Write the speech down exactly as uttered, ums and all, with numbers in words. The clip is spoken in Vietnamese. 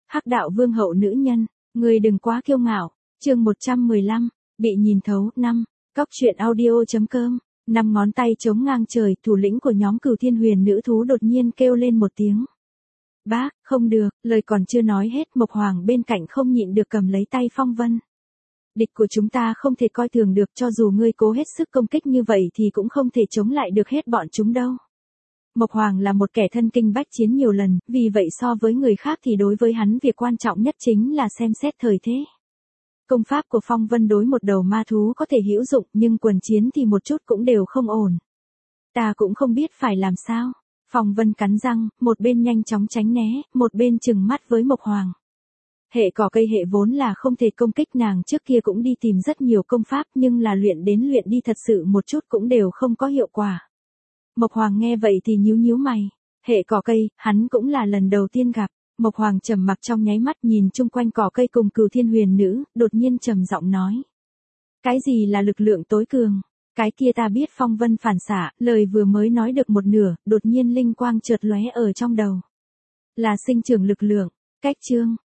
Hắc đạo vương hậu nữ nhân, người đừng quá kiêu ngạo. Chương một trăm mười lăm, bị nhìn thấu. Năm. Cóc truyện audio.com. Năm ngón tay chống ngang trời, thủ lĩnh của nhóm Cửu Thiên Huyền nữ thú đột nhiên kêu lên một tiếng. Bác, không được, lời còn chưa nói hết, Mộc Hoàng bên cạnh không nhịn được cầm lấy tay Phong Vân. Địch của chúng ta không thể coi thường được, cho dù ngươi cố hết sức công kích như vậy thì cũng không thể chống lại được hết bọn chúng đâu. Mộc Hoàng là một kẻ thân kinh bách chiến nhiều lần, vì vậy so với người khác thì đối với hắn việc quan trọng nhất chính là xem xét thời thế. Công pháp của Phong Vân đối một đầu ma thú có thể hữu dụng, nhưng quần chiến thì một chút cũng đều không ổn. Ta cũng không biết phải làm sao. Phong Vân cắn răng, một bên nhanh chóng tránh né, một bên trừng mắt với Mộc Hoàng. Hệ cỏ cây hệ vốn là không thể công kích, nàng trước kia cũng đi tìm rất nhiều công pháp nhưng là luyện đến luyện đi thật sự một chút cũng đều không có hiệu quả. Mộc Hoàng nghe vậy thì nhíu nhíu mày. Hệ cỏ cây, hắn cũng là lần đầu tiên gặp. Mộc Hoàng trầm mặc trong nháy mắt, nhìn chung quanh cỏ cây cùng Cửu Thiên Huyền nữ, đột nhiên trầm giọng nói. Cái gì là lực lượng tối cường? Cái kia ta biết. Phong Vân phản xạ, lời vừa mới nói được một nửa, đột nhiên linh quang chợt lóe ở trong đầu. Là sinh trưởng lực lượng. Cách chương,